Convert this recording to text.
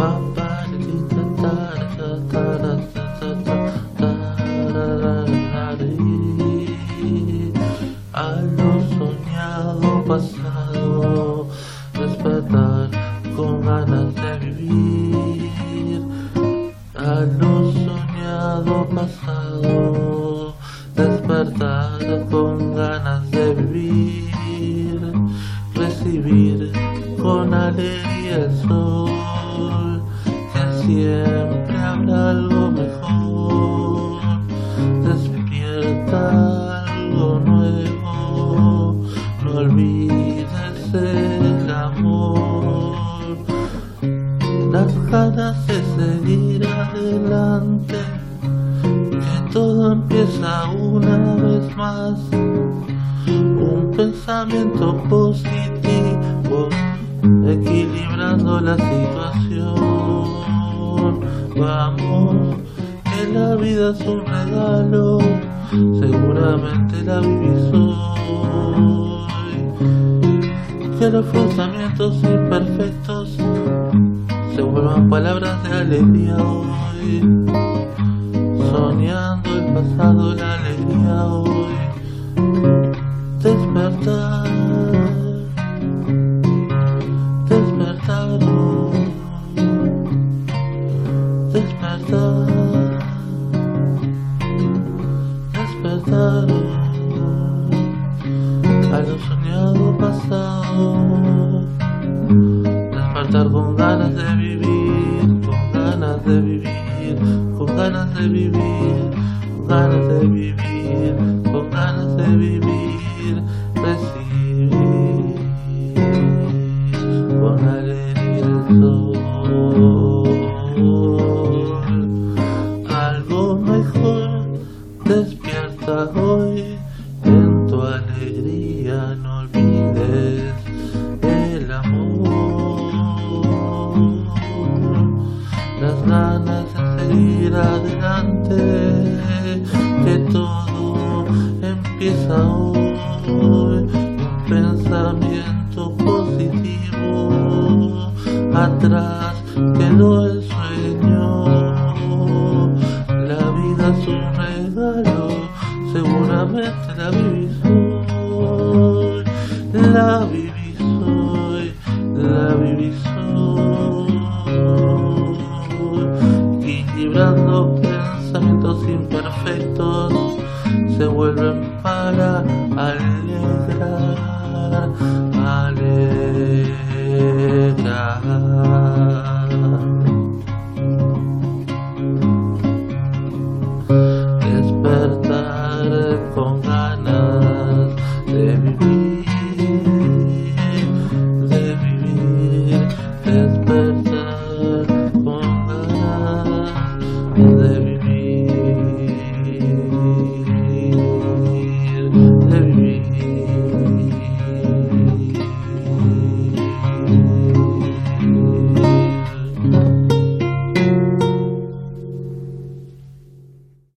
A lo soñado pasado, despertar con ganas de vivir. A lo soñado pasado, despertar con ganas de vivir. Recibir con alegría el sol, que siempre habrá algo mejor. Despierta algo nuevo, no olvides el amor. Las ganas de seguir adelante, que todo empieza una vez más. Un pensamiento positivo, equilibrando la situación. Vamos, que la vida es un regalo, seguramente la vivís hoy. Que los pensamientos imperfectos se vuelvan palabras de alegría hoy. Soñando el pasado, la alegría hoy. Despertar, despertar, despertar, despertar a lo soñado pasado. Despertar con ganas de vivir, con ganas de vivir, con ganas de vivir, con ganas de vivir, con ganas de vivir. Recibir con alegría el sol, algo mejor despierta hoy. En tu alegría no olvides el amor, las ganas de seguir adelante, que todo empieza hoy. Un pensamiento positivo, atrás quedó el sueño. La vida es un regalo, seguramente la vivís hoy. La vivís hoy, la vivís hoy. Equilibrando pensamientos imperfectos, se vuelven para alegrar, alegrar. Despertar con ganas de vivir, de vivir. Despertar con ganas de vivir.